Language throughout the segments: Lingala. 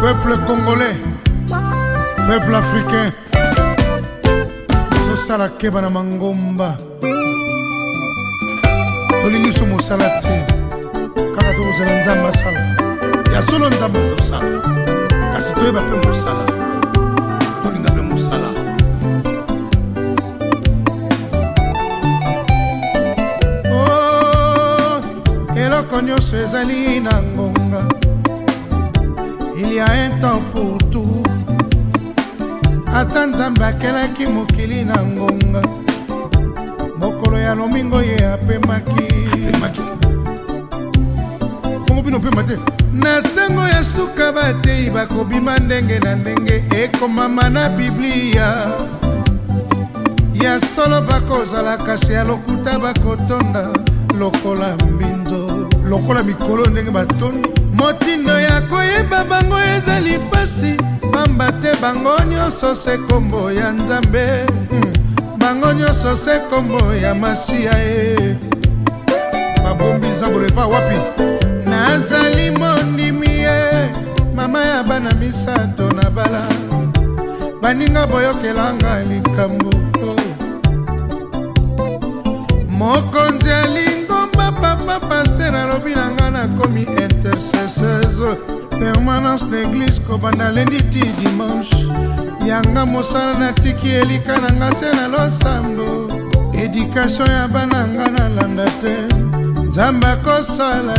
Peuple congolais, peuple africain, tosala keba na mangomba, tolingi so mosala te kaka tokozala nzambe asala ya solo nzambe azosala kasi toyeba mpe mosala tolinga mpe mosala. Eloko nyonso ezali na ngonga. Il y a un temps pour tout. Ata nzambe akelaki mokili na ngonga, mokolo ya lomingo ye apemaki. Kongo bino pema te. Na ntango ya suka batei bakobima ndenge na ndenge, ekomama na Biblia. Ya solo bakozala kasi ya lokuta bakotonda lokola mbinzo, lokola mikolo ndenge batondi. Motindo ya koyeba bango ezali pasi, pamba te bango nyonso se kombo ya nzambe, bango nyonso se kombo ya masiya e. Babombi zabolo epa wapi? Nazali mondimi e, mama ya bana misato na bala, baninga boyokelanga likambo. Mokonzi alingomba papa pasteur alobi na nga nakomi intercesseuse, permanence d'église kobanda lundi ti dimanche. Yanga mosala natiki elika na nga se na losambo, éducation ya bana nga nalanda te, nzambe akosala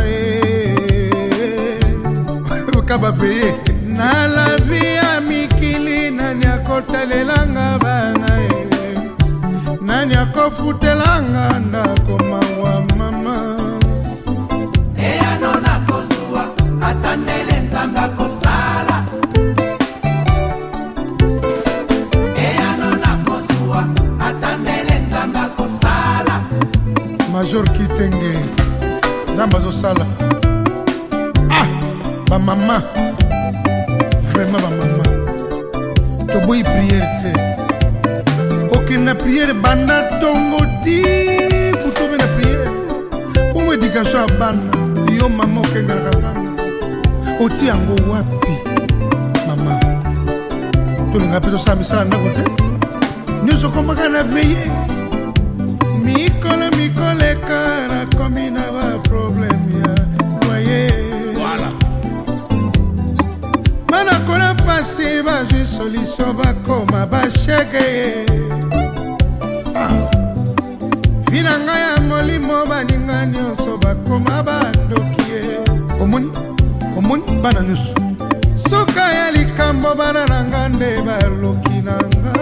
kaba peye. Na la vie ya mikili nani akotalelanga bana nani akofutelanga ndako mawa mama. Eya nona kozua atandele nzambe akosala. Eya nona kozua atandele nzambe akosala. Major Kitenge nzambe azosala. Ah, ba mama, vraiment ba mama, toboyi prière te. Na prière banda tongo ti putobe na prière bongo éducation ya bana yo mama okengaka bana oti yango wapi mama? Tolinga mpe tosala misala ndako te nyonso komaka na veye mikolo ekana komi na baproblème ya loyer. Voilà, bana kola pasi bazwi solution bakoma basheke. Vina nga ya molimo baninga nyonso bakoma bandoki ye. Omoni bana nyonso soka ya likambo bana na nga nde baloki na nga.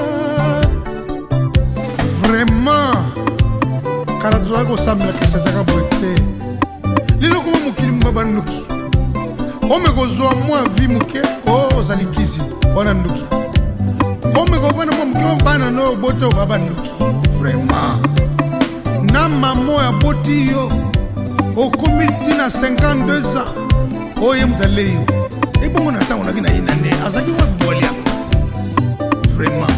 Vraiment kala tozala kosambela kesa ezaka boye te. Lelo koma mokili mba bandoki ome kozwa mwa vi moke ozali kisi wana ndoki, ome kovana mwa moke bana no boto babandoki. Vraiment na mamo ya boti yo okomi tina 52 ans oye mutale yo ebongo na tango naki na yina ne azaki wapi boli yango. Vraiment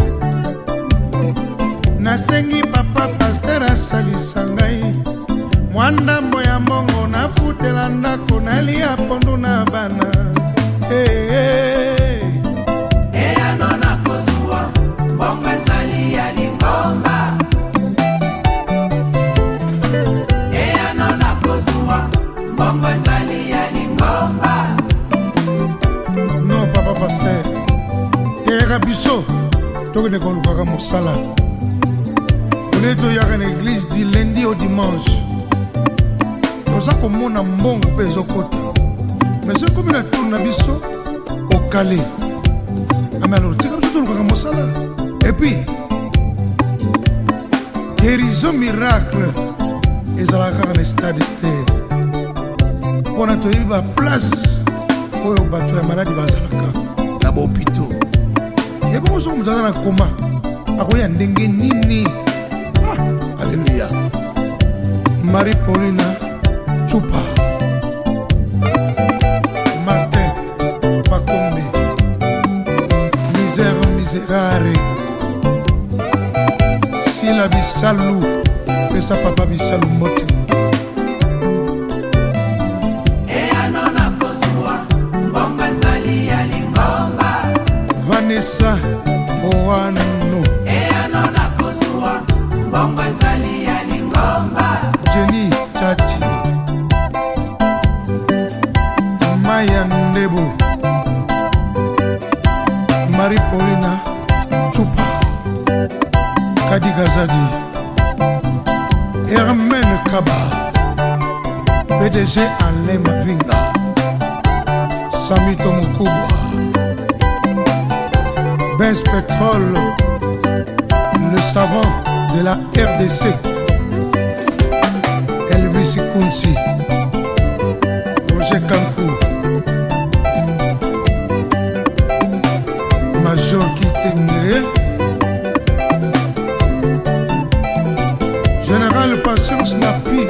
nasengi papa pasteur asalisa ngai mwandambo ya mbongo nafutela ndako nalia pondu na bana. Eya nona kozua mbongo ezali ya lingomba. Bongo ezali ya lingomba. Non papa pasteur teyaka biso tokende kolukaka mosala one toyaka na église du lundi au dimanche, toza komona mbongo mpe ezokota mais soki komi na tour na biso okale ame alors tika biso tolukaka mosala. Et puis guérison miracle ezalaka kaka na stade te mpona toyebi baplace oyo bato ya maladi bazalaka na bahopito. Yebongo soki moto aza na koma akoya ndenge nini? Alleluya. Marie Paulina Chupa, Martin Pakombe, Miserare, Sila Bisalu, pesa papa Bisalu Mote. Eya nona kozua mbongo ezali ya Maya Ndebo, Marie-Paulina Tchoupa, Kadi Gazadi, Hermène Kaba, PDG Alain Mavinga, Sami Tomokubwa, Benz Pétrole, le savant de la RDC, Elvis Kounsi, Roger Kankou, Major Kitenge, Général Patience Napi,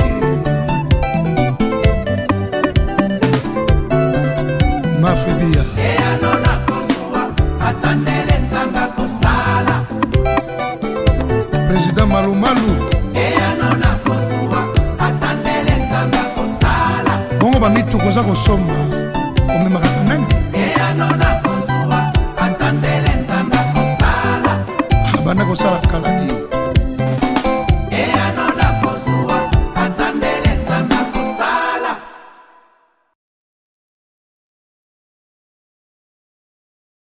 Mafebia. Président Malou Malou. Bongo ba mitu koza kosomba.